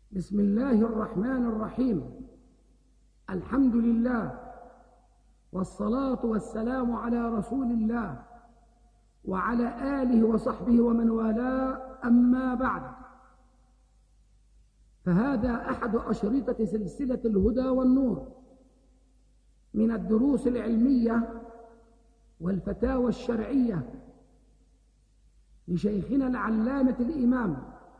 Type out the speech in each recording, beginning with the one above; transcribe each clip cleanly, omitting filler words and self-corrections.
بسم الله الرحمن الرحيم. الحمد لله والصلاة والسلام على رسول الله وعلى آله وصحبه ومن والاه، أما بعد، فهذا أحد أشرطة سلسلة الهدى والنور من الدروس العلمية والفتاوى الشرعية لشيخنا العلامة الإمام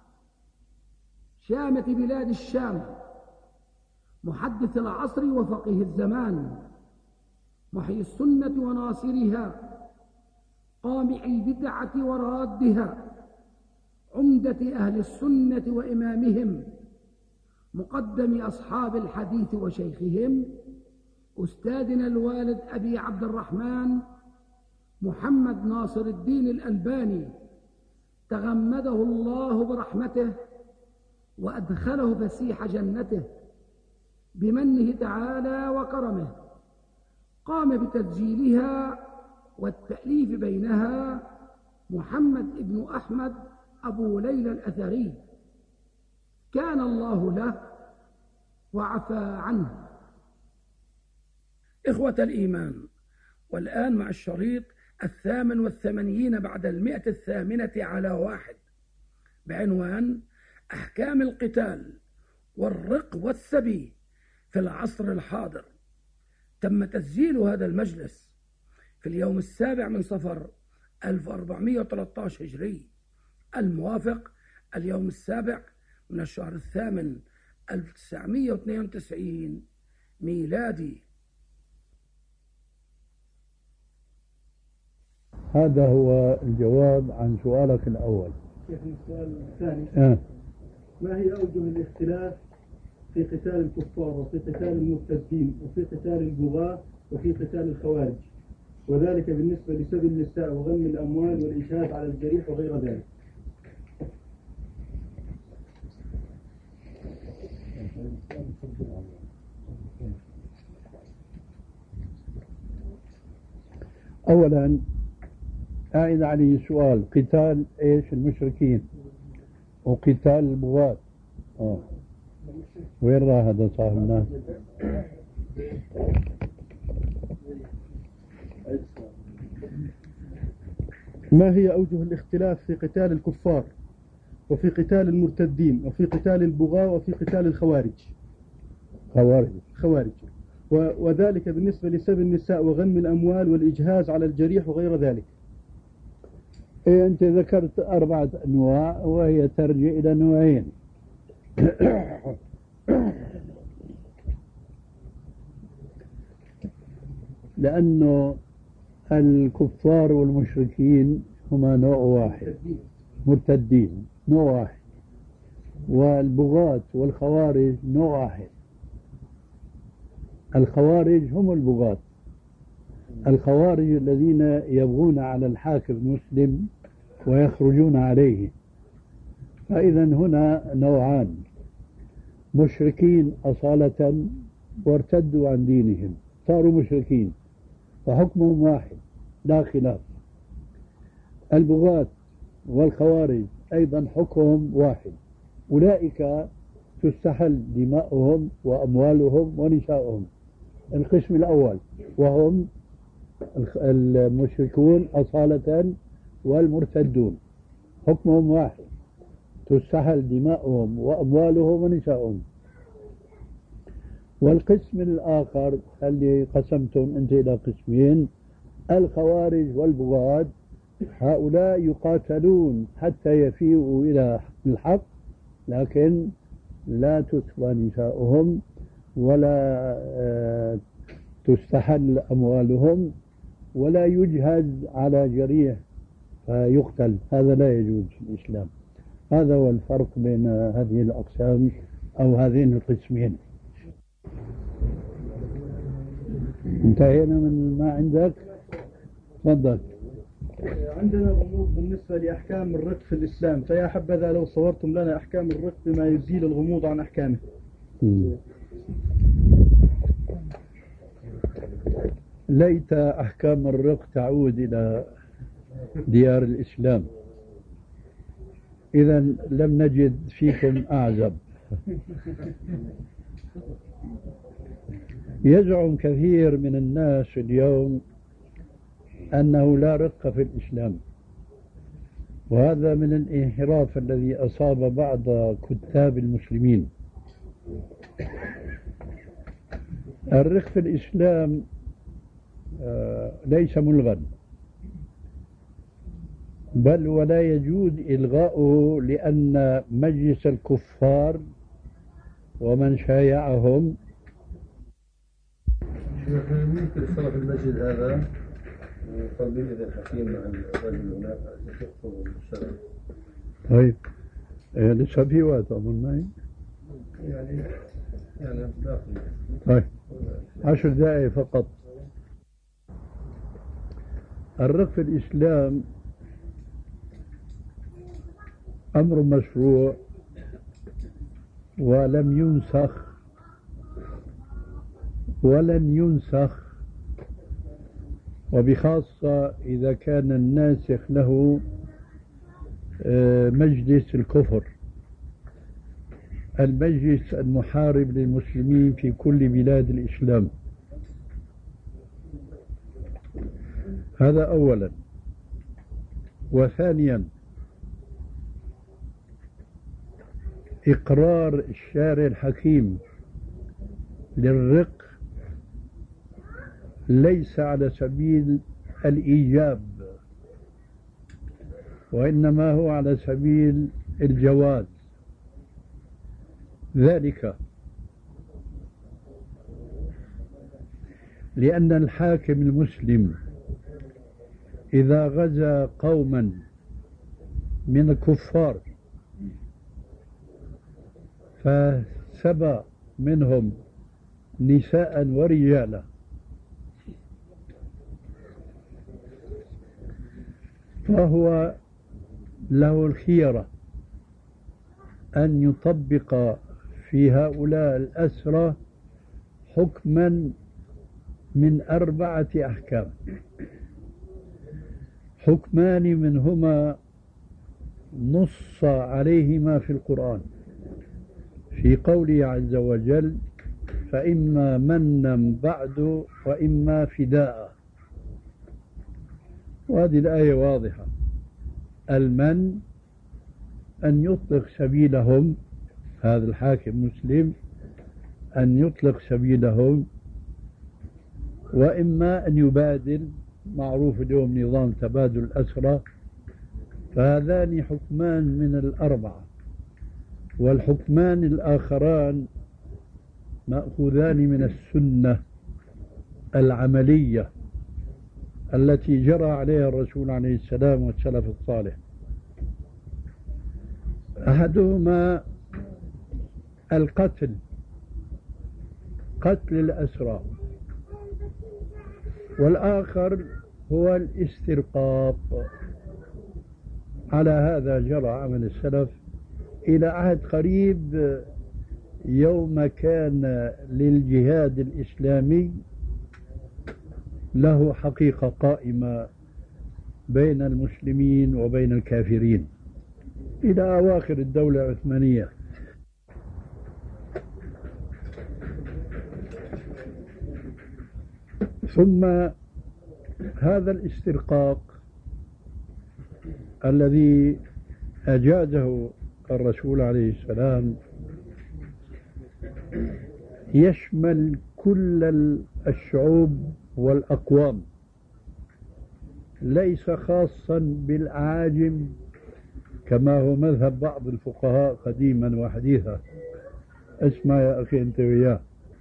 شامة بلاد الشام، محدث العصر وفقيه الزمان، محيي السنة وناصرها، قامع البدعة ورادها، عمدة أهل السنة وإمامهم، مقدم أصحاب الحديث وشيخهم، أستاذنا الوالد أبي عبد الرحمن محمد ناصر الدين الألباني، تغمده الله برحمته وأدخله فسيح جنته بمنه تعالى وكرمه. قام بتسجيلها والتأليف بينها محمد ابن أحمد أبو ليلى الأثري، كان الله له وعفى عنه. إخوة الإيمان، والآن مع الشريط 88 بعد 108 بعنوان أحكام القتال والرق والسبي في العصر الحاضر. تم تسجيل هذا المجلس في اليوم 7 من صفر 1413 هجري، الموافق اليوم 7 من الشهر الثامن 1992 ميلادي. هذا هو الجواب عن سؤالك الأول. السؤال الثاني، ما هي أوجه الاختلاف في قتال الكفار وفي قتال المرتدين وفي قتال البغاة وفي قتال الخوارج، وذلك بالنسبة لسبي النساء وغم الأموال والإجهاد على الجريح وغير ذلك؟ أولا أعيد عليه سؤال، قتال إيش المشركين وقتال البغاة. وين راح هذا صاحب الناس؟ ما هي أوجه الاختلاف في قتال الكفار وفي قتال المرتدين وفي قتال البغاة وفي قتال الخوارج؟ خوارج. وذلك بالنسبة لسبي النساء وغم الأموال والإجهاز على الجريح وغير ذلك. إيه، أنت ذكرت 4 أنواع وهي ترجع إلى نوعين. لأنه الكفار والمشركين هما نوع واحد، مرتدين نوع واحد، والبغاة والخوارج نوع واحد. الخوارج هم البغاة، الخوارج الذين يبغون على الحاكم المسلم ويخرجون عليه. فإذا هنا نوعان، مشركين أصالة وارتدوا عن دينهم صاروا مشركين، فحكمهم واحد لا خلاف. البغاة والخوارج أيضا حكمهم واحد، أولئك تستحل دماؤهم وأموالهم ونساؤهم. القسم الأول وهم المشركون أصالة والمرتدون، حكمهم واحد، تستحل دماؤهم وأموالهم ونساؤهم. والقسم الآخر اللي قسمتم أنت إلى قسمين، الخوارج والبغاة، هؤلاء يقاتلون حتى يفيئوا إلى الحق، لكن لا تسبى نساؤهم ولا تستحل أموالهم ولا يجهد على جريح فيقتل، هذا لا يجوز في الإسلام. هذا هو الفرق بين هذه الأقسام أو هذين القسمين. انتهينا من ما عندك؟ تفضل. عندنا غموض بالنسبة لأحكام الرق في الإسلام، فيا حبذا لو صورتم لنا أحكام الرق بما يزيل الغموض عن أحكامه. ليت أحكام الرق تعود إلى ديار الإسلام، إذا لم نجد فيكم أعزب. يزعم كثير من الناس اليوم أنه لا رق في الإسلام، وهذا من الانحراف الذي أصاب بعض كتاب المسلمين. الرق في الإسلام ليس ملغا، بل ولا يجوز إلغاؤه، لأن مجلس الكفار ومن شايعهم ممكن الصلاة في المسجد هذا يقابل إذا الحكيم مع الرجل هناك يخطب الشرع. طيب لسه في وقت أظن معي يعني باقي. طيب 10 دقائق فقط. الرق في الإسلام أمر مشروع ولم ينسخ ولن ينسخ، وبخاصة إذا كان الناسخ له مجلس الكفر، المجلس المحارب للمسلمين في كل بلاد الإسلام. هذا أولا. وثانيا إقرار الشارع الحكيم للرق ليس على سبيل الإيجاب، وإنما هو على سبيل الجواز. ذلك لأن الحاكم المسلم إذا غزا قوما من الكفار فسبى منهم نساء ورجالا، فهو له الخيرة أن يطبق في هؤلاء الأسرى حكما من 4 أحكام. حكمان منهما نص عليهما في القرآن في قوله عز وجل: فإما منا بعد وإما فداء. وهذه الآية واضحة. المن أن يطلق سبيلهم، هذا الحاكم مسلم أن يطلق سبيلهم، وإما أن يبادل، معروف اليوم نظام تبادل الأسرى. فهذان حكمان من 4، والحكمان الآخران مأخوذان من السنة العملية التي جرى عليها الرسول عليه السلام والسلف الصالح. أحدهما القتل، قتل الأسرى، والآخر هو الاسترقاق. على هذا جرى عمل السلف إلى عهد قريب، يوم كان للجهاد الإسلامي له حقيقة قائمة بين المسلمين وبين الكافرين إلى أواخر الدولة العثمانية. ثم هذا الاسترقاق الذي أجازه الرسول عليه السلام يشمل كل الشعوب والأقوام، ليس خاصا بالأعاجم كما هو مذهب بعض الفقهاء قديما وحديثا. اسمع يا أخي أنت وياه.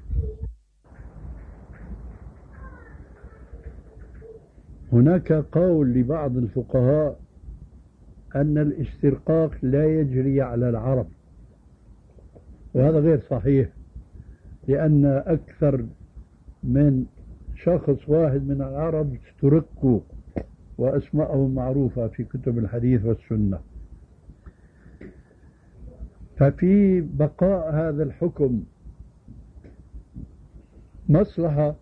هناك قول لبعض الفقهاء أن الاسترقاق لا يجري على العرب، وهذا غير صحيح، لأن أكثر من شخص واحد من العرب استرقوا وأسماءهم معروفة في كتب الحديث والسنة. ففي بقاء هذا الحكم مصلحة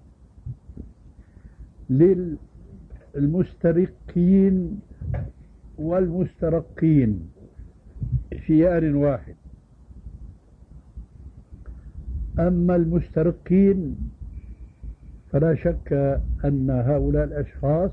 للمسترقين والمسترقين في آن واحد. أما المسترقين فلا شك أن هؤلاء الأشخاص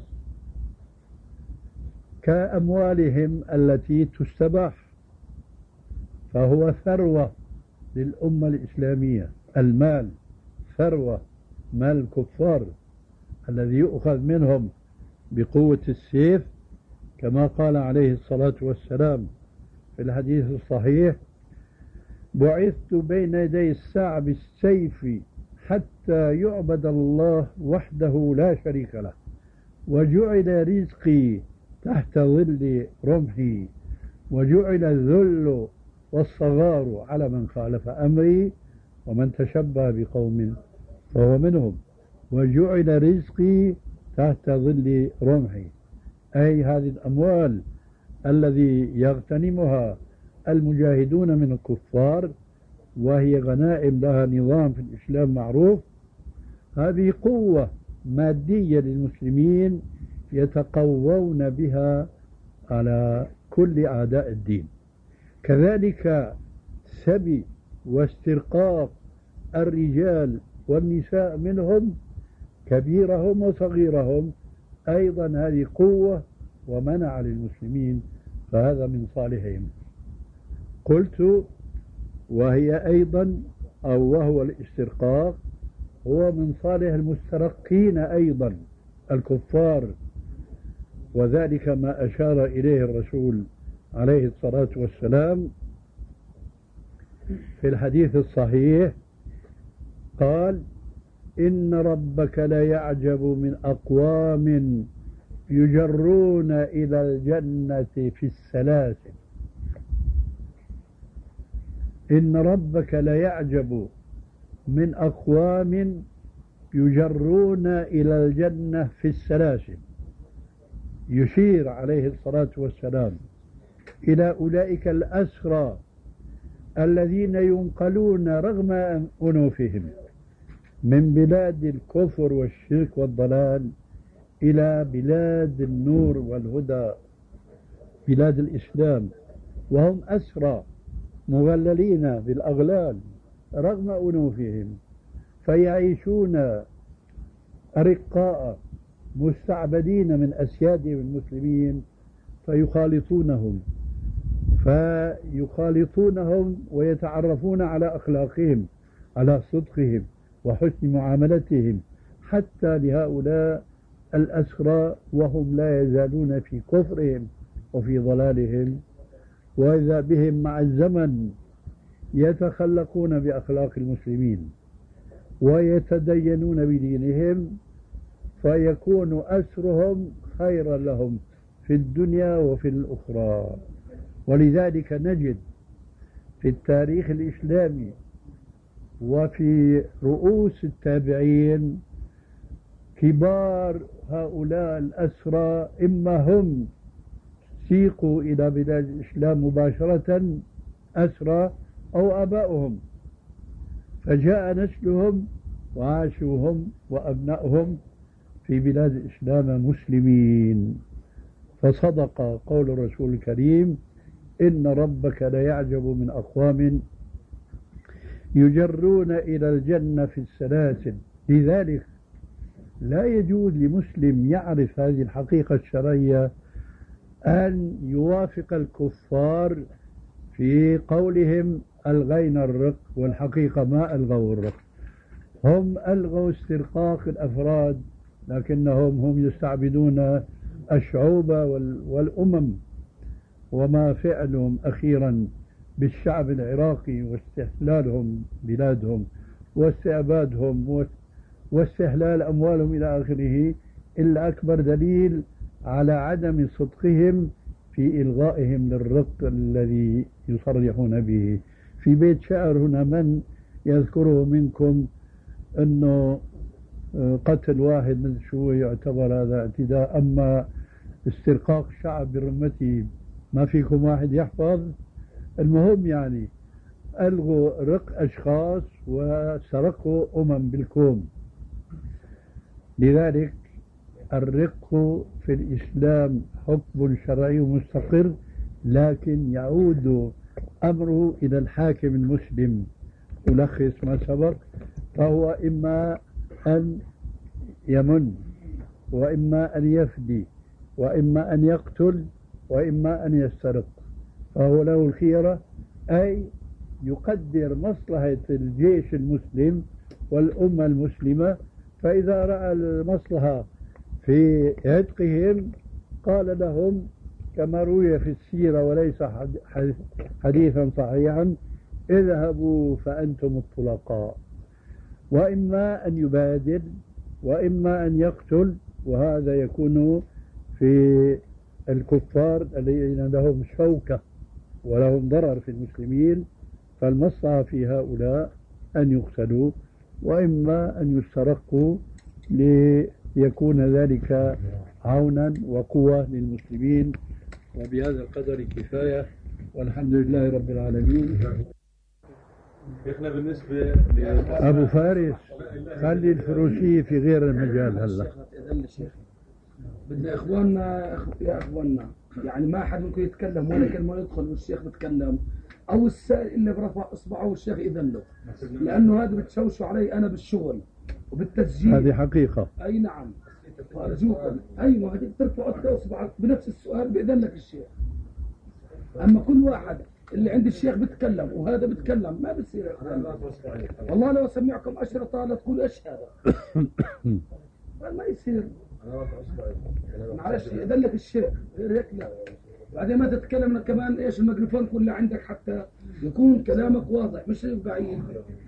كأموالهم التي تستباح، فهو ثروة للأمة الإسلامية. المال ثروة، مال الكفار الذي يؤخذ منهم بقوة السيف، كما قال عليه الصلاة والسلام في الحديث الصحيح: بعثت بين يدي الساعة بالسيف حتى يعبد الله وحده لا شريك له، وجعل رزقي تحت ظل رمحي، وجعل الذل والصغار على من خالف أمري، ومن تشبه بقوم فهو منهم. وجعل رزقي تحت ظل رمحي، أي هذه الأموال الذي يغتنمها المجاهدون من الكفار، وهي غنائم لها نظام في الإسلام معروف، هذه قوة مادية للمسلمين يتقوون بها على كل أعداء الدين. كذلك سبي واسترقاق الرجال والنساء منهم كبيرهم وصغيرهم أيضا هذه قوة ومنع للمسلمين، فهذا من صالحهم. قلت وهي أيضا أو وهو الاسترقاق هو من صالح المسترقين أيضا الكفار، وذلك ما أشار إليه الرسول عليه الصلاة والسلام في الحديث الصحيح، قال: إن ربك ليعجب من أقوام يجرون إلى الجنة في السلاسل. إن ربك ليعجب من أقوام يجرون إلى الجنة في السلاسل. يشير عليه الصلاة والسلام إلى أولئك الأسرى الذين ينقلون رغم أنوفهم من بلاد الكفر والشرك والضلال إلى بلاد النور والهدى، بلاد الإسلام، وهم أسرى مغللين بالأغلال رغم أنوفهم، فيعيشون أرقاء مستعبدين من أسيادهم المسلمين، فيخالطونهم ويتعرفون على أخلاقهم، على صدقهم وحسن معاملتهم، حتى لهؤلاء الأسرى وهم لا يزالون في كفرهم وفي ضلالهم، وإذا بهم مع الزمن يتخلقون بأخلاق المسلمين ويتدينون بدينهم، فيكون أسرهم خيرا لهم في الدنيا وفي الأخرى. ولذلك نجد في التاريخ الإسلامي وفي رؤوس التابعين كبار هؤلاء الأسرى إما هم سيقوا إلى بلاد الإسلام مباشرة أسرى أو آباؤهم، فجاء نسلهم وعاشوهم وأبنائهم في بلاد الإسلام مسلمين. فصدق قول الرسول الكريم: إن ربك ليعجب من أقوام يجرون إلى الجنة في السلاسل. لذلك لا يجوز لمسلم يعرف هذه الحقيقة الشرعية أن يوافق الكفار في قولهم ألغينا الرق، والحقيقة ما ألغوا الرق، هم ألغوا استرقاق الأفراد، لكنهم هم يستعبدون الشعوب والأمم. وما فعلهم أخيرا بالشعب العراقي واستحلالهم بلادهم واستعبادهم واستحلال أموالهم إلى آخره إلا أكبر دليل على عدم صدقهم في إلغائهم للرق الذي يصرحون به. في بيت شعر هنا من يذكره منكم أنه قتل واحد من شو يعتبر هذا اعتداء، أما استرقاق الشعب برمته ما فيكم واحد يحفظ. المهم يعني ألغوا رق أشخاص وسرقوا بالكوم. لذلك الرق في الإسلام حكم شرعي مستقر، لكن يعود أمره إلى الحاكم المسلم ألخص ما سبق، فهو إما أن يمن، وإما أن يفدي، وإما أن يقتل، وإما أن يسترق، فهو له الخيرة، أي يقدر مصلحة الجيش المسلم والأمة المسلمة، فإذا رأى المصلحة في عتقهم قال لهم كما روي في السيرة وليس حديثا صحيحا: اذهبوا فأنتم الطلقاء. وإما أن يبادل، وإما أن يقتل، وهذا يكون في الكفار الذين لهم شوكة ولهم ضرر في المسلمين، فالمصلحة في هؤلاء أن يقتلوا، وإما أن يسترقوا ليكون ذلك عونا وقوة للمسلمين. وبهذا القدر كفاية، والحمد لله رب العالمين. شيخنا بالنسبة أبو فارس، خلي الفروسية في غير المجال هلا. بدنا إخواننا يا إخواننا، يعني ما حد ممكن يتكلم ولا كلمة يدخل والشيخ بيتكلم، أو السائل اللي برفع إصبعه والشيخ إذن له، لأنه هذا بتشوشوا علي أنا بالشغل وبالتسجيل. هذه حقيقة. أي نعم، فأرجوكم أيوة هذيك ترفع إصبعك بنفس السؤال بإذن لك الشيخ. أما كل واحد اللي عند الشيخ بتكلم وهذا بتكلم ما بصير يا إخوان. والله لو أسمعكم أشرطة لا تقول إيش هذا ما يصير. معلش إذن لك الشيخ، غير هيك لا. بعدين ما تتكلم كمان إيش الميكروفون كله عندك حتى يكون كلامك واضح مش بعيد.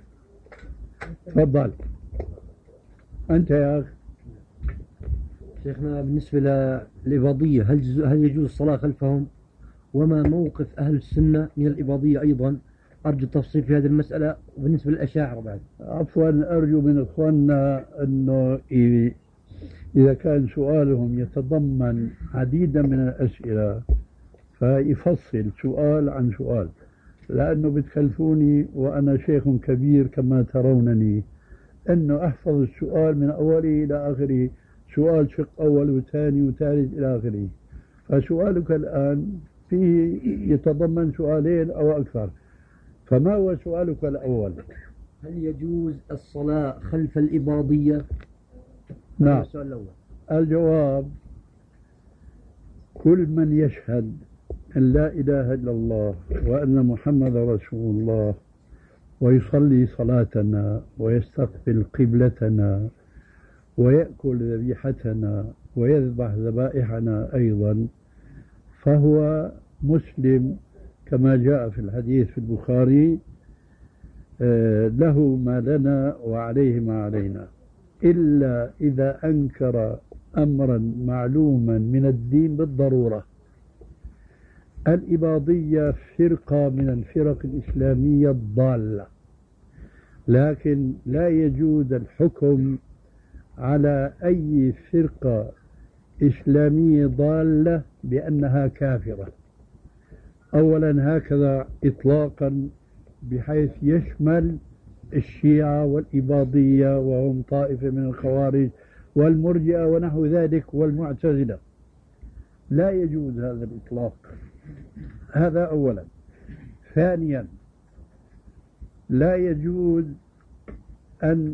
تفضل أنت يا أخي. شيخنا بالنسبة للإباضية هل يجوز الصلاة خلفهم؟ وما موقف أهل السنة من الإباضية أيضا؟ أرجو التفصيل في هذه المسألة. وبالنسبة للأشاعرة بعد. عفوا، أرجو من إخواننا أنه إذا كان سؤالهم يتضمن عديدا من الأسئلة فيفصل سؤال عن سؤال، لأنه بتكلفوني وأنا شيخ كبير كما ترونني أنه أحفظ السؤال من أوله إلى آخره، سؤال شق أول وثاني وثالث إلى آخره. فسؤالك الآن فيه يتضمن سؤالين أو أكثر، فما هو سؤالك الأول؟ هل يجوز الصلاة خلف الإباضية؟ نعم. الجواب: كل من يشهد أن لا إله إلا الله وأن محمد رسول الله ويصلي صلاتنا ويستقبل قبلتنا ويأكل ذبيحتنا ويذبح ذبائحنا أيضا فهو مسلم كما جاء في الحديث في البخاري: له ما لنا وعليه ما علينا، إلا إذا أنكر أمرا معلوما من الدين بالضرورة. الإباضية فرقة من الفرق الإسلامية الضالة، لكن لا يجوز الحكم على أي فرقة إسلامية ضالة بأنها كافرة. أولا هكذا إطلاقا، بحيث يشمل الشيعة والإباضية وهم طائفة من الخوارج والمرجئة ونحو ذلك والمعتزلة، لا يجوز هذا الإطلاق. هذا أولا. ثانيا، لا يجوز أن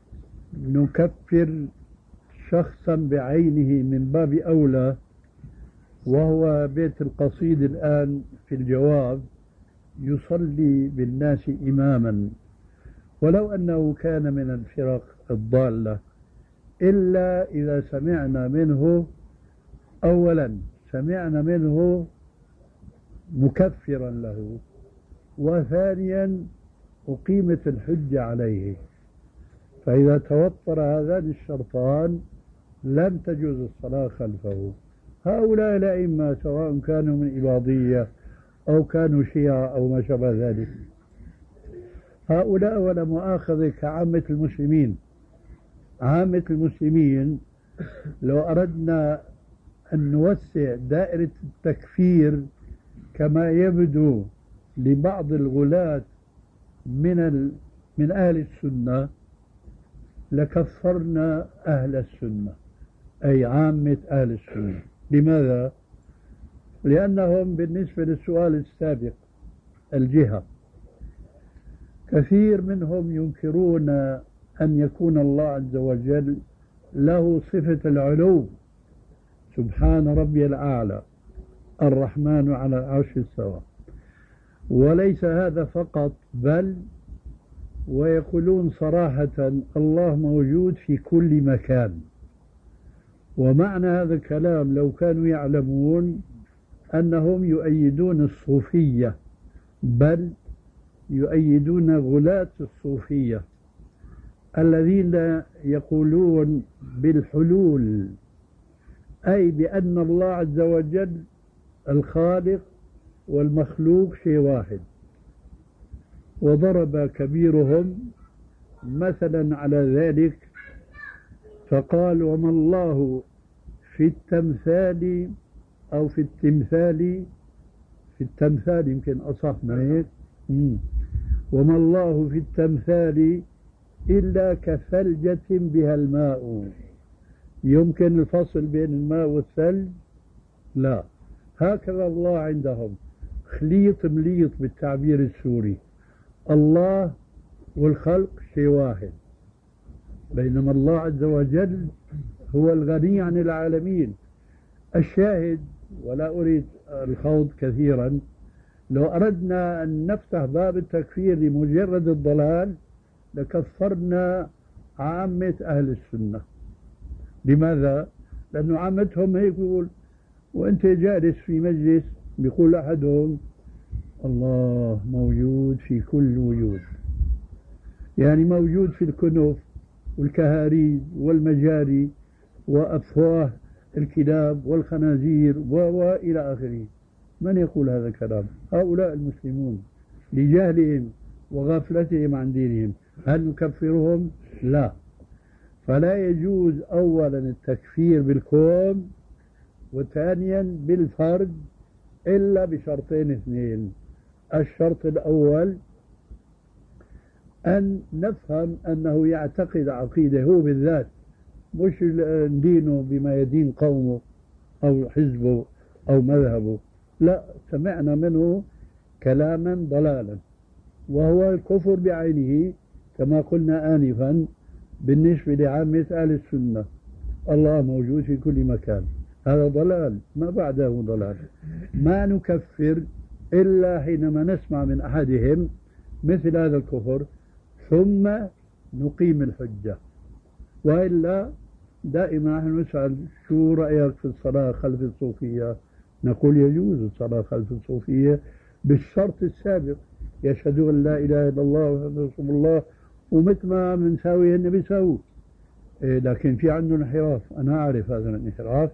نكفر شخصا بعينه من باب أولى، وهو بيت القصيد الآن في الجواب يصلي بالناس إماما ولو أنه كان من الفرق الضالة، إلا إذا سمعنا منه أولا مكفرا له، وثانيا أقيمت الحجة عليه. فإذا توفر هذان الشرطان لم تجوز الصلاة خلفه. هؤلاء الأئمة سواء كانوا من إباضية أو كانوا شيعة أو ما شابه ذلك، هؤلاء ولا مؤاخذة كعامة المسلمين. عامة المسلمين لو أردنا أن نوسع دائرة التكفير كما يبدو لبعض الغلاة من أهل السنة لكفرنا أهل السنة، أي عامة أهل السنة. لماذا؟ لأنهم بالنسبة للسؤال السابق الجهة، كثير منهم ينكرون أن يكون الله عز وجل له صفة العلو، سبحان ربي الأعلى الرحمن على العرش استوى. وليس هذا فقط، بل ويقولون صراحة الله موجود في كل مكان. ومعنى هذا الكلام لو كانوا يعلمون أنهم يؤيدون الصوفية، بل يؤيدون غلاة الصوفية الذين يقولون بالحلول، أي بأن الله عز وجل الخالق والمخلوق شيء واحد. وضرب كبيرهم مثلا على ذلك فقال: وما الله في التمثال أو في التمثال يمكن أصح من هيك، وما الله في التمثال إلا كثلجة بها الماء. يمكن الفصل بين الماء والثلج؟ لا، هكذا الله عندهم خليط مليط بالتعبير السوري، الله والخلق شيء واحد، بينما الله عز وجل هو الغني عن العالمين. الشاهد، ولا أريد الخوض كثيرا، لو أردنا أن نفتح باب التكفير لمجرد الضلال لكفرنا عامة أهل السنة. لماذا؟ لأنه عامتهم هيك يقول، وأنت جالس في مجلس بيقول أحدهم الله موجود في كل وجود، يعني موجود في الكنف والكهاريز والمجاري وأفواه الكلاب والخنازير وإلى آخره. من يقول هذا الكلام؟ هؤلاء المسلمون لجهلهم وغفلتهم عن دينهم. هل نكفرهم؟ لا. فلا يجوز أولا التكفير بالكون، وثانيا بالفرد، إلا بشرطين اثنين. الشرط الأول أن نفهم أنه يعتقد عقيدة هو بالذات، مش دينه بما يدين قومه أو حزبه أو مذهبه، لا، سمعنا منه كلاما ضلالا وهو الكفر بعينه كما قلنا آنفا بالنسبة لعامة أهل السنة. الله موجود في كل مكان، هذا ضلال ما بعده ضلال. ما نكفر إلا حينما نسمع من أحدهم مثل هذا الكفر ثم نقيم الحجة، وإلا دائما نحن نسأل شو رأيك في الصلاة خلف الصوفية؟ نقول يجوز الصلاة خلف الصوفية بالشرط السابق، يشهدون أن لا إله إلا الله وأن رسول الله، ومثل ما بنساوي هن بيساووا. لكن في عندنا انحراف، أنا أعرف هذا الانحراف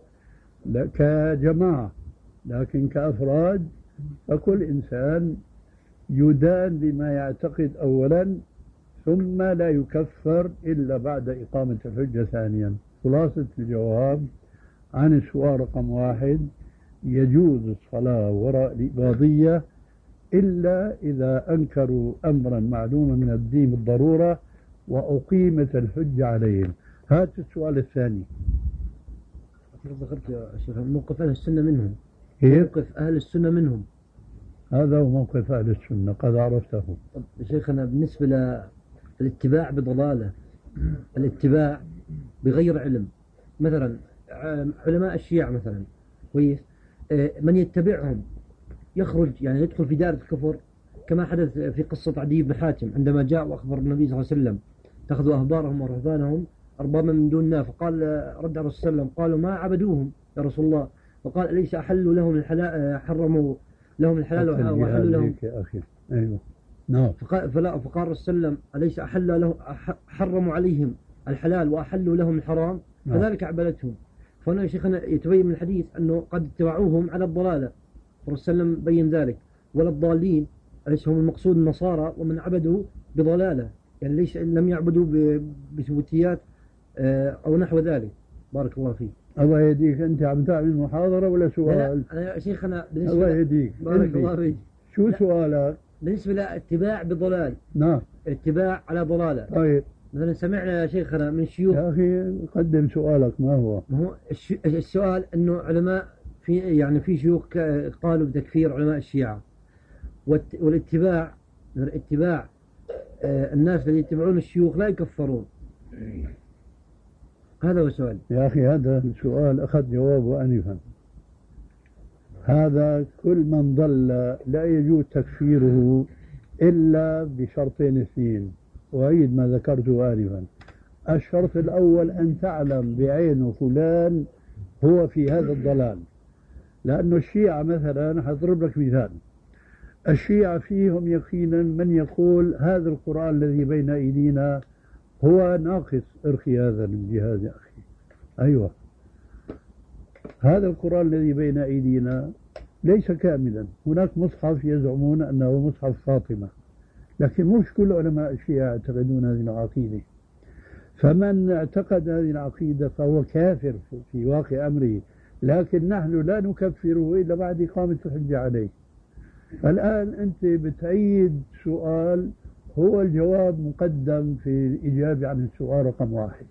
كجماعة، لكن كأفراد فكل إنسان يدان بما يعتقد أولا، ثم لا يكفر إلا بعد إقامة الحجة ثانيا. خلاصة الجواب عن السؤال رقم 1: يجوز الصلاة وراء الإباضية إلا إذا أنكروا أمرا معلوما من الدين بالضرورة وأقيمت الحجة عليهم. هذا السؤال الثاني. ذكرت يا شيخ موقف أهل السنة منهم. موقف أهل السنة منهم، هذا هو موقف أهل السنة، قد عرفته. شيخنا بالنسبة للاتباع بضلالة، الاتباع بغير علم، مثلا علماء الشيعة مثلا، كويس، من يتبعهم يخرج يعني يدخل في دائرة الكفر، كما حدث في قصة عدي بن حاتم عندما جاء وأخبر النبي صلى الله عليه وسلم اتخذوا أهبارهم ورهبانهم أربابا من دون الله، فقال رد على الرسول صلى الله عليه وسلم قالوا ما عبدوهم يا رسول الله، فقال أليس أحلوا لهم الحلال، حرموا لهم الحلال وحلوا لهم يا أخي. أيوه نعم. فقال الرسول صلى الله عليه وسلم أليس أحل لهم، حرموا عليهم الحلال وأحلوا لهم الحرام، فذلك عبدتهم. فهنا يا شيخنا يتبين من الحديث أنه قد اتبعوهم على الضلالة، الرسول صلى الله عليه وسلم بين ذلك. ولا الضالين أليس هم المقصود النصارى ومن عبدوا بضلالة، يعني ليس لم يعبدوا بثبوتيات أو نحو ذلك. بارك الله فيك. الله يهديك، أنت عم تعمل محاضرة ولا سؤال؟ لا يا شيخنا الله يهديك. بارك الله فيك. شو سؤالك؟ بالنسبة لاتباع بضلال. نعم. اتباع على ضلالة. طيب. مثلا سمعنا يا شيخنا من شيوخ. يا أخي قدم سؤالك. ما هو؟ السؤال أنه علماء في شيوخ قالوا بتكفير علماء الشيعة، والاتباع الناس الذين يتبعون الشيوخ لا يكفرون؟ هذا هو السؤال. يا أخي هذا السؤال أخذ جوابه آنفا. هذا كل من ضل لا يجوز تكفيره إلا بشرطين اثنين، وأعيد ما ذكرته آنفا. الشرط الأول أن تعلم بعينه فلان هو في هذا الضلال، لأن الشيعة مثلا هضرب لك مثال، الشيعة فيهم يقينا من يقول هذا القرآن الذي بين أيدينا هو ناقص. ارخي هذا الجهاز يا أخي. أيوة، هذا القرآن الذي بين أيدينا ليس كاملا. هناك مصحف يزعمون أنه مصحف فاطمة، لكن مش كل علماء الشيعة يعتقدون هذه العقيدة. فمن اعتقد هذه العقيدة فهو كافر في واقع أمره، لكن نحن لا نكفره إلا بعد إقامة الحجة عليه. الآن أنت بتعيد سؤال هو الجواب مقدم في الإجابة عن السؤال رقم 1.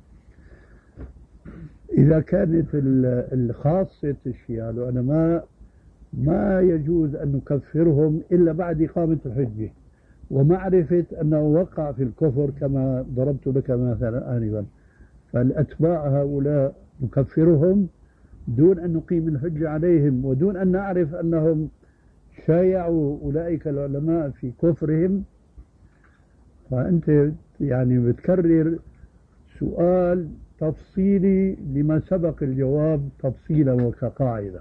إذا كانت الخاصة الشيعة العلماء ما يجوز أن نكفرهم إلا بعد إقامة الحجة ومعرفة أنه وقع في الكفر كما ضربت لك مثلا آنفا، فالأتباع هؤلاء نكفرهم دون أن نقيم الحجة عليهم ودون أن نعرف أنهم شايعوا أولئك العلماء في كفرهم. فأنت يعني بتكرر سؤال تفصيلي لما سبق الجواب تفصيلا وكقاعدة.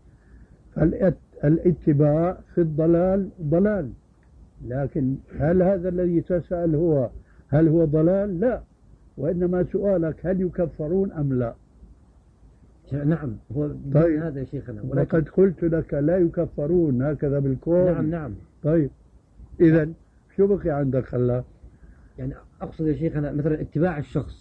فالاتباع في الضلال ضلال، لكن هل هذا الذي تسأل هل هو ضلال؟ لا، وإنما سؤالك هل يكفرون أم لا؟ نعم، هو طيب. هذا يا شيخنا، ولقد قلت لك لا يكفرون هكذا بالكون. نعم. طيب إذا شو بقي عندك خلا؟ يعني أقصد يا شيخنا مثلا اتباع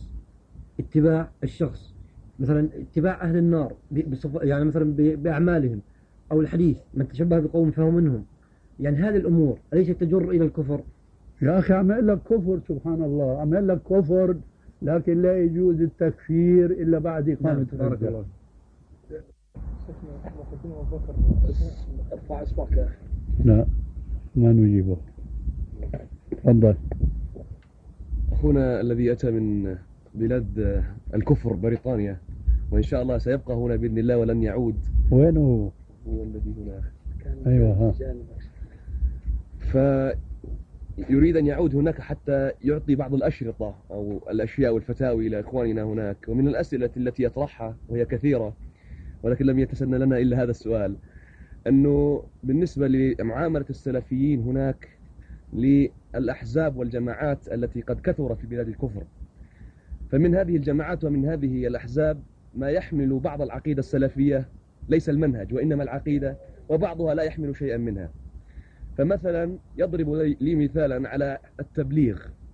الشخص مثلا اتباع أهل النار يعني مثلا بأعمالهم، أو الحديث من تشبه بقوم فهو منهم، يعني هذه الأمور أليست تجر إلى الكفر؟ يا أخي عمل لك كفر، سبحان الله، عمل لك كفر، لكن لا يجوز التكفير إلا بعد إقامة بارك الله. ارفع اصبعك يا اخي. لا ما نجيبه. تفضل. أخونا الذي أتى من بلاد الكفر بريطانيا، وإن شاء الله سيبقى هنا بإذن الله ولن يعود. وينه؟ هو الذي هنا. أيوة ها. فيريد أن يعود هناك حتى يعطي بعض الأشرطة أو الأشياء والفتاوي إلى إخواننا هناك. ومن الأسئلة التي يطرحها وهي كثيرة ولكن لم يتسنى لنا إلا هذا السؤال، أنه بالنسبة لمعاملة السلفيين هناك للأحزاب والجماعات التي قد كثرت في بلاد الكفر، فمن هذه الجماعات ومن هذه الأحزاب ما يحمل بعض العقيدة السلفية، ليس المنهج وإنما العقيدة، وبعضها لا يحمل شيئا منها. فمثلا يضرب لي مثالا على التبليغ.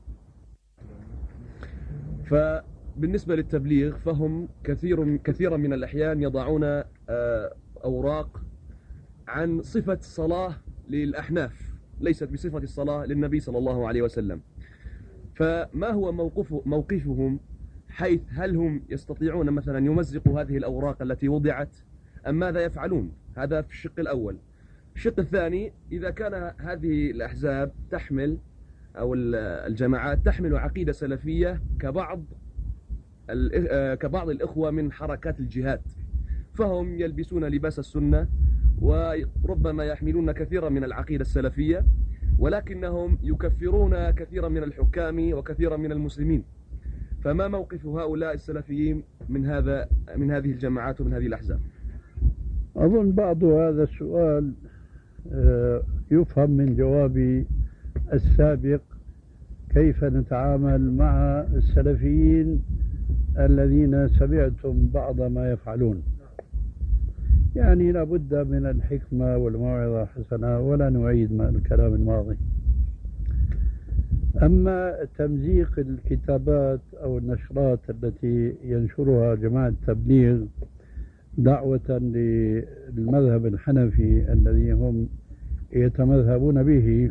فبالنسبة للتبليغ فهم كثيرا من الأحيان يضعون أوراق عن صفة الصلاة للأحناف، ليست بصفة الصلاة للنبي صلى الله عليه وسلم. فما هو موقفهم، حيث هل هم يستطيعون مثلا يمزقوا هذه الأوراق التي وضعت أم ماذا يفعلون؟ هذا في الشق الأول. الشق الثاني، إذا كان هذه الأحزاب تحمل أو الجماعات تحمل عقيدة سلفية كبعض الإخوة من حركات الجهاد، فهم يلبسون لباس السنة وربما يحملون كثيرا من العقيدة السلفية، ولكنهم يكفرون كثيرا من الحكام وكثيرا من المسلمين. فما موقف هؤلاء السلفيين من هذه الجماعات ومن هذه الأحزاب؟ أظن بعض هذا السؤال يفهم من جوابي السابق كيف نتعامل مع السلفيين الذين سمعتم بعض ما يفعلون. يعني لابد من الحكمة والموعظة الحسنة ولا نعيد ما الكلام الماضي. أما تمزيق الكتابات أو النشرات التي ينشرها جماعة التبليغ دعوة للمذهب الحنفي الذي هم يتمذهبون به،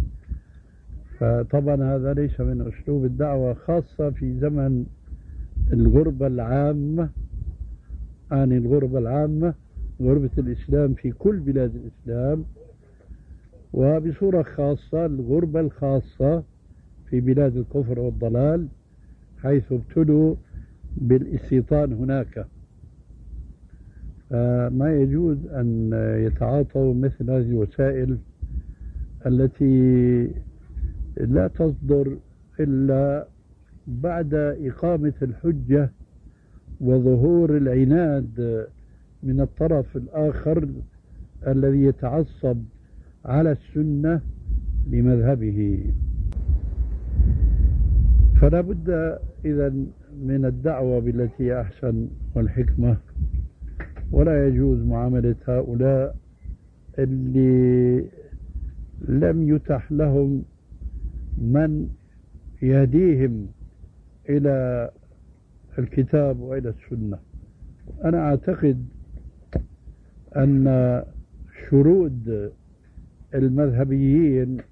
فطبعا هذا ليس من أسلوب الدعوة، خاصة في زمن الغربة العامة. الغربة العامة غربة الإسلام في كل بلاد الإسلام، وبصورة خاصة الغربة الخاصة في بلاد الكفر والضلال حيث ابتلوا بالاستيطان هناك، فما يجوز أن يتعاطوا مثل هذه الوسائل التي لا تصدر إلا بعد إقامة الحجة وظهور العناد من الطرف الآخر الذي يتعصب على السنة لمذهبه. فلا بد إذن من الدعوة بالتي هي أحسن والحكمة، ولا يجوز معاملة هؤلاء اللي لم يتح لهم من يهديهم إلى الكتاب وإلى السنة. أنا أعتقد أن شرود المذهبيين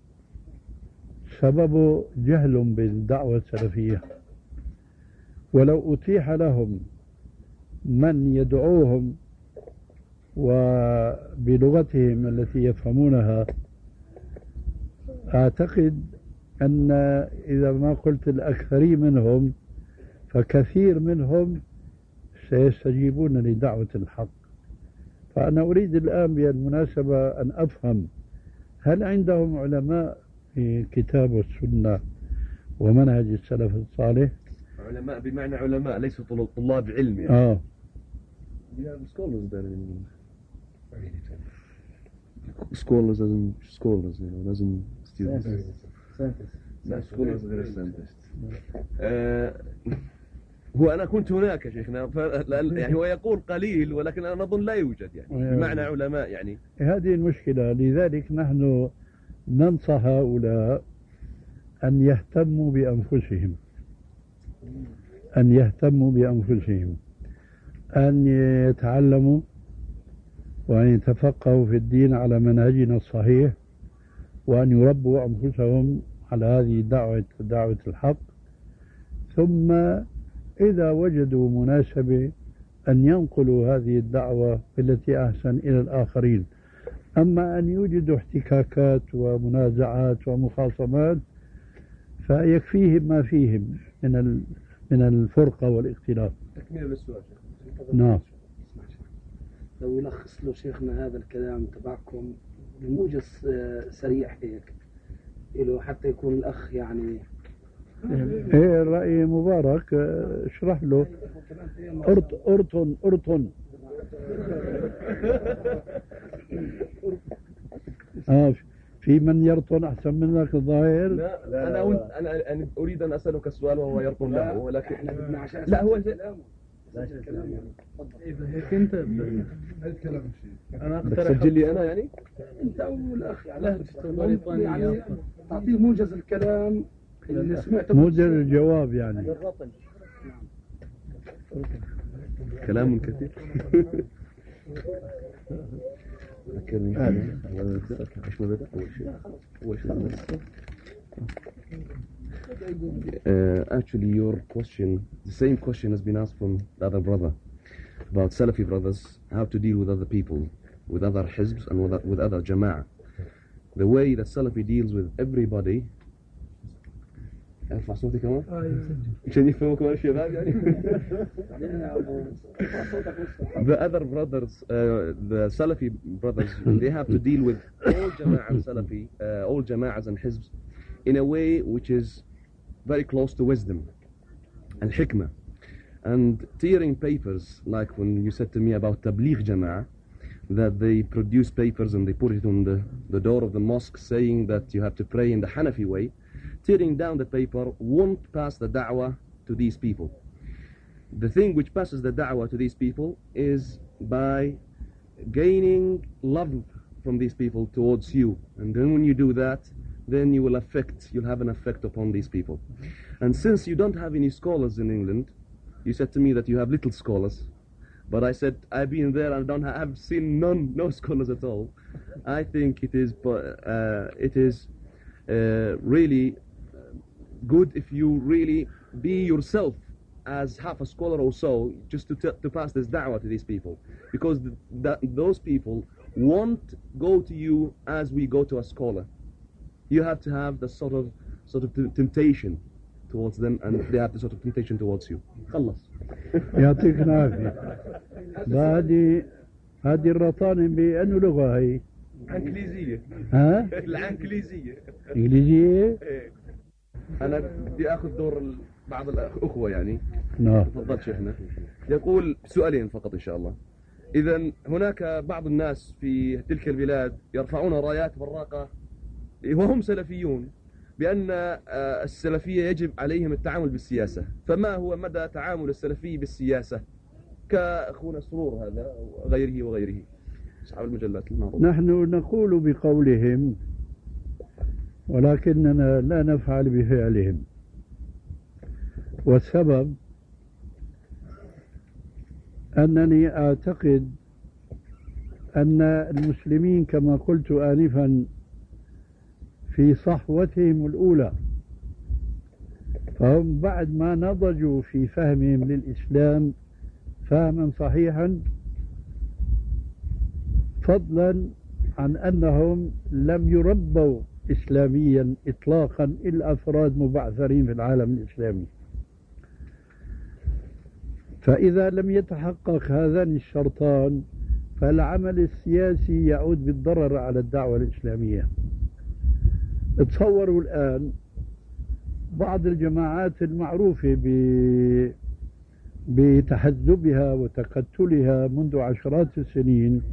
سبب جهل بالدعوة السلفية، ولو أتيح لهم من يدعوهم وبلغتهم التي يفهمونها، أعتقد أن إذا ما قلت الأكثرين منهم فكثير منهم سيستجيبون لدعوة الحق. فأنا أريد الآن بالمناسبة أن أفهم هل عندهم علماء في الكتاب والسنة ومنهج السلف الصالح؟ علماء بمعنى علماء ليسوا طلاب علم يعني. Scholars doesn't scholars, you know, doesn't students. لا scholars غير scientists. هو أنا كنت هناك يا شيخنا، يعني هو يقول قليل ولكن أنا أظن لا يوجد يعني بمعنى علماء يعني. هذه المشكلة، لذلك نحن ننصح هؤلاء أن يهتموا بأنفسهم، أن يتعلموا وأن يتفقهوا في الدين على منهجنا الصحيح، وأن يربوا أنفسهم على هذه دعوة الحق، ثم إذا وجدوا مناسبة أن ينقلوا هذه الدعوة بالتي أحسن إلى الآخرين. أما أن يوجدوا احتكاكات ومنازعات ومخاصمات فيكفيهم ما فيهم من الفرقة والاختلاف. تكميل للسؤال. نعم. لو يلخص له شيخنا هذا الكلام تبعكم بموجز سريع هيك له حتى يكون الأخ يعني ايه الرأي مبارك، اشرح له. أرطن في من يرطن أحسن منك الظاهر. لا أنا أريد أن أسألك السؤال وهو يرطن له، ولكن لا هو إذا هيك أنت أنا أقترح تسجل لي أنا يعني أنت أول أخ يعني تعطيه موجز الكلام اللي سمعته، موجز الجواب يعني كلام كثير. ايش ما بدأ أول شيء actually your question, the same question has been asked from the other brother about Salafi brothers, how to deal with other people, with other hizbs and with other jama'ah. The way that Salafi deals with everybody. ارفع صوتي كمان عشان يفهموا كمان الشباب يعني. The other brothers, the Salafi brothers, they have to deal with all jama'ah Salafi, all jama'ahs and hizbs in a way which is very close to wisdom and hikmah. And tearing papers, like when you said to me about Tabligh Jama'ah, that they produce papers and they put it on the door of the mosque saying that you have to pray in the Hanafi way. Tearing down the paper won't pass the da'wah to these people. The thing which passes the da'wah to these people is by gaining love from these people towards you. And then when you do that, then you'll have an effect upon these people. And since you don't have any scholars in England, you said to me that you have little scholars, but I said I've been there and I've seen no scholars at all. I think it is really good if you really be yourself as half a scholar or so, just to pass this da'wah to these people, because those people won't go to you as we go to a scholar. You have to have the sort of sort of temptation towards them and they have the sort of temptation towards you. خلص. يعطيك العافية. هذه الرطانة بأنه لغة هي؟ الإنجليزية. ها؟ الإنجليزية. إنجليزية؟ أنا بدي أخذ دور بعض الأخوة يعني. نعم. تفضل شيخنا. يقول سؤالين فقط إن شاء الله. إذا هناك بعض الناس في تلك البلاد يرفعون رايات براقة وهم سلفيون بأن السلفية يجب عليهم التعامل بالسياسة، فما هو مدى تعامل السلفي بالسياسة كأخونا سرور هذا وغيره وغيره أصحاب المجلات المعروفة؟ نحن نقول بقولهم ولكننا لا نفعل بفعلهم، والسبب أنني أعتقد أن المسلمين كما قلت آنفا في صحوتهم الأولى، فهم بعد ما نضجوا في فهمهم للإسلام فهما صحيحا، فضلا عن أنهم لم يربوا إسلاميا إطلاقا إلا أفراد مبعثرين في العالم الإسلامي. فإذا لم يتحقق هذان الشرطان فالعمل السياسي يعود بالضرر على الدعوة الإسلامية. تصوروا الآن بعض الجماعات المعروفة بتحزبها وتكتلها منذ عشرات السنين،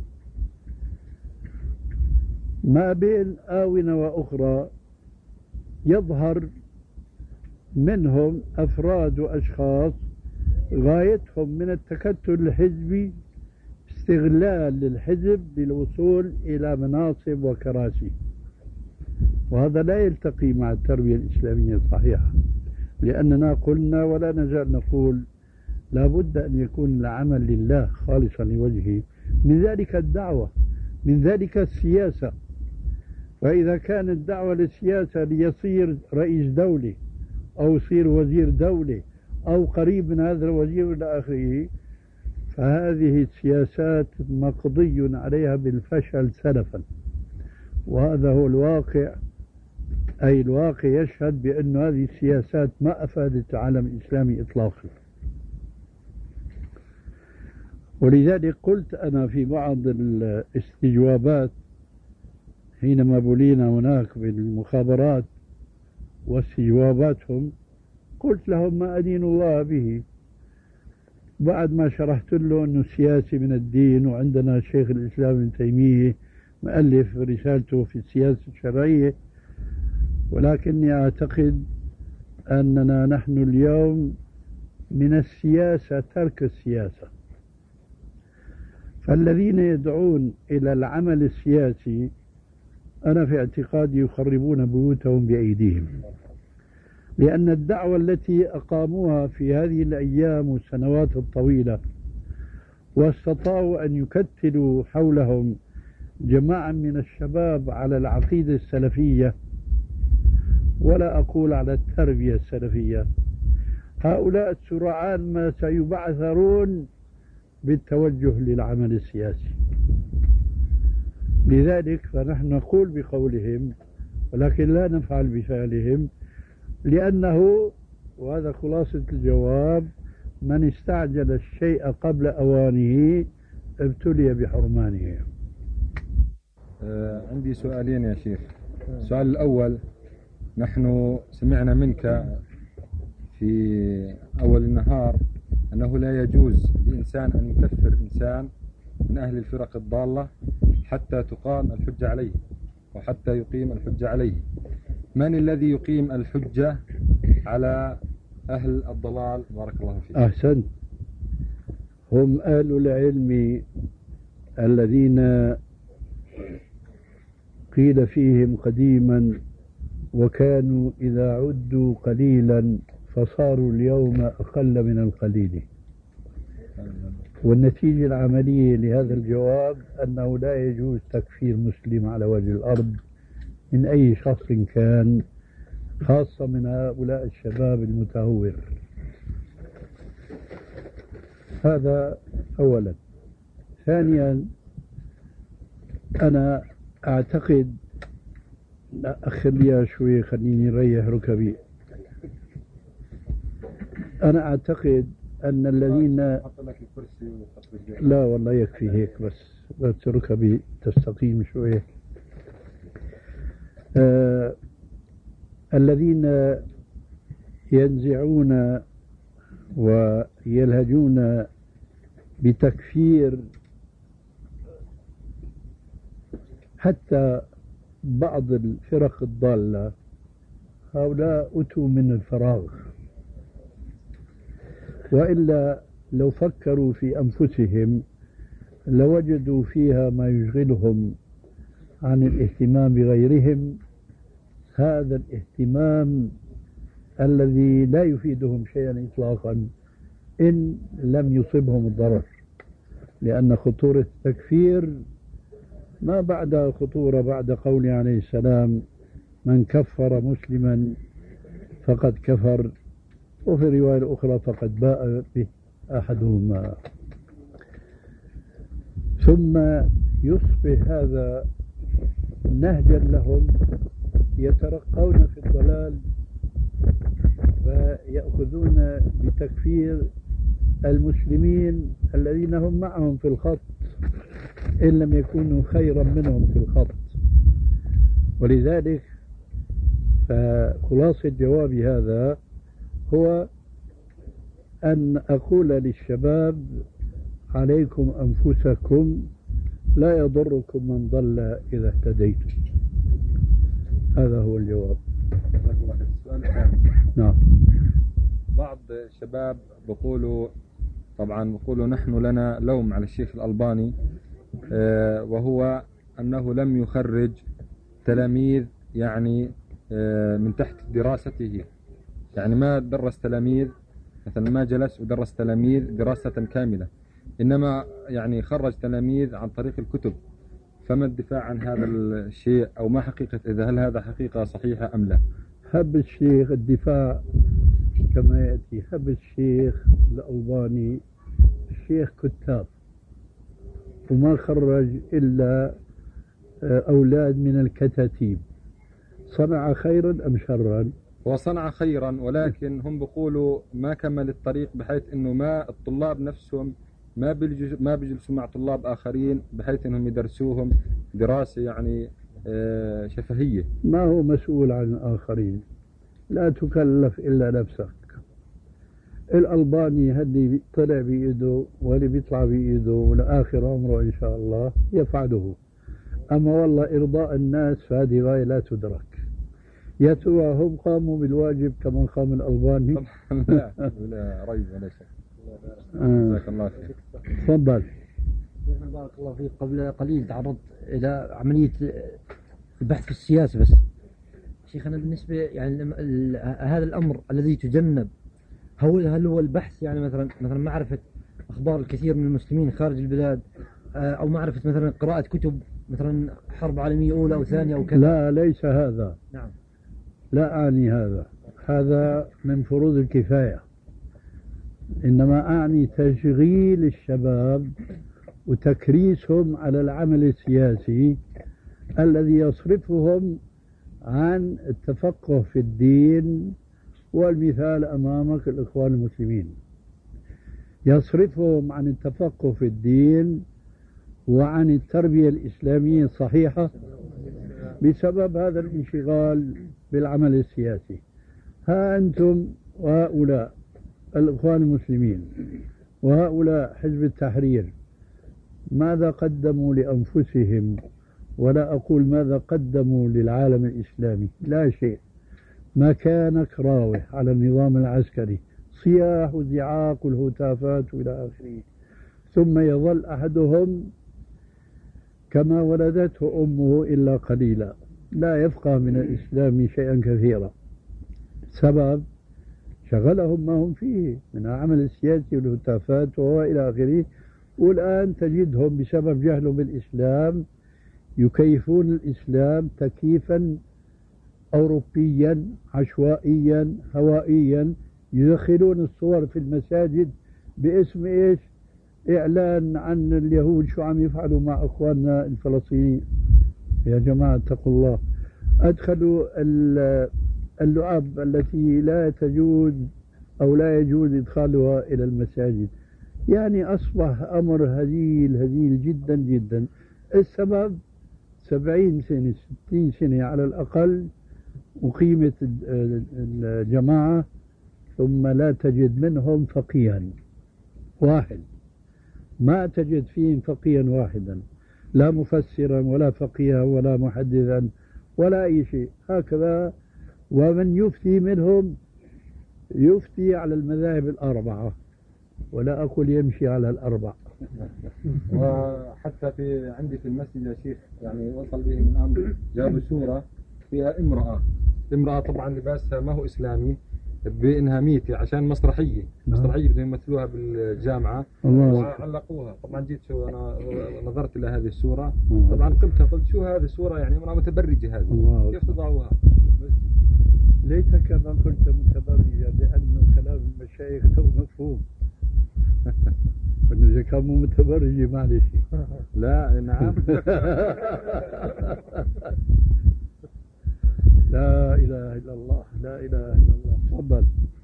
ما بين آونة وأخرى يظهر منهم أفراد وأشخاص غايتهم من التكتل الحزبي استغلال للحزب للوصول إلى مناصب وكراسي، وهذا لا يلتقي مع التربية الإسلامية الصحيحة، لأننا قلنا ولا نزال نقول لا بد أن يكون العمل لله خالصا لوجهه، من ذلك الدعوة، من ذلك السياسة. فإذا كانت الدعوة للسياسة ليصير رئيس دولة أو يصير وزير دولة أو قريب من هذا الوزير إلى آخره، فهذه السياسات مقضي عليها بالفشل سلفا، وهذا هو الواقع. أي الواقع يشهد بأن هذه السياسات ما أفادت العالم الإسلامي إطلاقا. ولذلك قلت أنا في بعض الاستجوابات حينما بلينا هناك بالمخابرات واستجواباتهم، قلت لهم ما أدين الله به، بعد ما شرحت له أنه السياسي من الدين، وعندنا شيخ الإسلام ابن تيمية مؤلف رسالته في السياسة الشرعية، ولكني أعتقد أننا نحن اليوم من السياسة ترك السياسة. فالذين يدعون إلى العمل السياسي أنا في اعتقادي يخربون بيوتهم بأيديهم، لأن الدعوة التي أقاموها في هذه الأيام والسنوات الطويلة واستطاعوا أن يكتلوا حولهم جماعة من الشباب على العقيدة السلفية، ولا أقول على التربية السلفية، هؤلاء السرعان ما سيبعثرون بالتوجه للعمل السياسي. لذلك فنحن نقول بقولهم ولكن لا نفعل بفعلهم، لأنه وهذا خلاصة الجواب من استعجل الشيء قبل أوانه ابتلي بحرمانه. عندي سؤالين يا شيخ. السؤال الأول، نحن سمعنا منك في أول النهار أنه لا يجوز لإنسان أن يكفر إنسان من أهل الفرق الضالة حتى تقام الحجة عليه وحتى يقيم الحجة عليه. من الذي يقيم الحجة على أهل الضلال؟ بارك الله فيك. أحسنت، هم أهل العلم الذين قيل فيهم قديما وكانوا إذا عدوا قليلا فصاروا اليوم أقل من القليل. والنتيجة العملية لهذا الجواب أنه لا يجوز تكفير مسلم على وجه الأرض من أي شخص كان، خاصة من هؤلاء الشباب المتهور. هذا أولا. ثانيا، أنا أعتقد لا أخر لي شوي خليني ريح ركبي. أنا أعتقد أن الذين لا والله يكفي هيك بس ركبي تستقيم شوي. الذين ينزعون ويلهجون بتكفير حتى بعض الفرق الضالة هؤلاء أتوا من الفراغ، وإلا لو فكروا في أنفسهم لوجدوا فيها ما يشغلهم عن الاهتمام بغيرهم، هذا الاهتمام الذي لا يفيدهم شيئا إطلاقا إن لم يصبهم الضرر، لأن خطورة التكفير ما بعد خطورة بعد قوله عليه السلام: من كفر مسلما فقد كفر، وفي الرواية الأخرى فقد باء به أحدهما. ثم يصبح هذا نهجا لهم يترقون في الضلال فيأخذون بتكفير المسلمين الذين هم معهم في الخط إن لم يكونوا خيرا منهم في الخط. ولذلك فخلاصة جوابي هذا هو أن أقول للشباب: عليكم أنفسكم، لا يضركم من ضل إذا اهتديتم. هذا هو الجواب. السؤال الثاني. نعم. بعض الشباب بيقولوا نحن لنا لوم على الشيخ الألباني، وهو أنه لم يخرج تلاميذ يعني من تحت دراسته، يعني ما درس تلاميذ، مثلا ما جلس ودرس تلاميذ دراسة كاملة، إنما يعني خرج تلاميذ عن طريق الكتب. فما الدفاع عن هذا الشيء، أو ما حقيقة هل هذا حقيقة صحيحة أم لا؟ هب الشيخ الدفاع كما يأتي. هب الشيخ الألباني الشيخ كتاب، وما خرج إلا أولاد من الكتاتيب. صنع خيرا أم شرا؟ هو صنع خيرا، ولكن هم بيقولوا ما كمل الطريق، بحيث انه ما الطلاب نفسهم ما بيجلسوا مع طلاب آخرين بحيث انهم يدرسوهم دراسة يعني شفهية. ما هو مسؤول عن الآخرين، لا تكلف إلا نفسك. الألباني هدي طلع بإيده واللي بيطلع بإيده ولآخر عمره إن شاء الله يفعله. أما والله إرضاء الناس فهذه غاية لا تدرك. يا ترى هم قاموا بالواجب كما قام الألباني؟ لا ريب ولا شك. جزاك الله خير. تفضل. بارك الله فيك. قبل قليل تعرضت إلى عملية البحث في السياسة، بس شيخنا بالنسبة يعني هذا الأمر الذي تجنب، هل هو البحث يعني مثلا معرفة أخبار الكثير من المسلمين خارج البلاد، أو معرفة مثلا قراءة كتب مثلا حرب عالمية أولى أو ثانية أو كذا؟ لا، ليس هذا. نعم. لا أعني هذا من فروض الكفاية، إنما أعني تشغيل الشباب وتكريسهم على العمل السياسي الذي يصرفهم عن التفقه في الدين. والمثال أمامك الإخوان المسلمين، يصرفهم عن التفقه في الدين وعن التربية الإسلامية الصحيحة بسبب هذا الانشغال بالعمل السياسي. ها أنتم وهؤلاء الإخوان المسلمين وهؤلاء حزب التحرير ماذا قدموا لأنفسهم؟ ولا أقول ماذا قدموا للعالم الإسلامي، لا شيء. مكانك راوح على النظام العسكري، صياح وزعاق والهتافات إلى آخره، ثم يظل أحدهم كما ولدته أمه إلا قليلا، لا يفقه من الإسلام شيئا كثيرا. سبب شغلهم ما هم فيه من العمل السياسي والهتافات وإلى آخره. والآن تجدهم بسبب جهلهم بالإسلام يكيفون الإسلام تكييفا أوروبيا عشوائيا هوائيا، يدخلون الصور في المساجد باسم إيش؟ إعلان عن اليهود شو عم يفعلوا مع أخواننا الفلسطينيين. يا جماعة اتقوا الله. أدخلوا اللعاب التي لا تجوز أو لا يجوز إدخالها إلى المساجد. يعني أصبح أمر هزيل جدا جدا. السبب 70 سنة 60 سنة على الأقل أقيمت الجماعة، ثم لا تجد منهم فقيها واحد، ما تجد فيهم فقيها واحدا، لا مفسرا ولا فقيها ولا محدثا ولا أي شيء هكذا. ومن يفتي منهم يفتي على المذاهب الأربعة، ولا أقول يمشي على الأربع. وحتى عندي في المسجد يا شيخ يعني وصل بهم الأمر، جابوا صورة فيها امرأة طبعا لباسها ما هو إسلامي، بأنها ميتة عشان مسرحية بدهم يمثلوها بالجامعة وعلقوها. طبعا جيت أنا نظرت إلى هذه الصورة، طبعا قلت شو هذه الصورة، يعني امرأة متبرجة هذه، كيف تضعوها؟ ليتك ما كنت متبرجا، لأنه كلام المشايخ له مفهوم. إنه إذا كان مو متبرجة معلش. لا نعم. لا إله إلا الله، لا إله إلا الله. تفضل.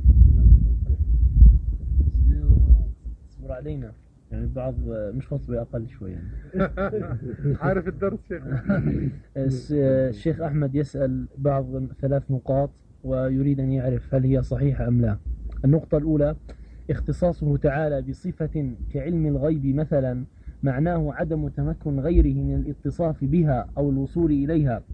اصبر علينا، يعني بعض مش خطبة أقل شوي يعني. عارف الدرس شيخ. الشيخ أحمد يسأل بعض 3 نقاط ويريد أن يعرف هل هي صحيحة أم لا. النقطة الأولى: اختصاصه تعالى بصفة كعلم الغيب مثلا، معناه عدم تمكن غيره من الاتصاف بها أو الوصول إليها،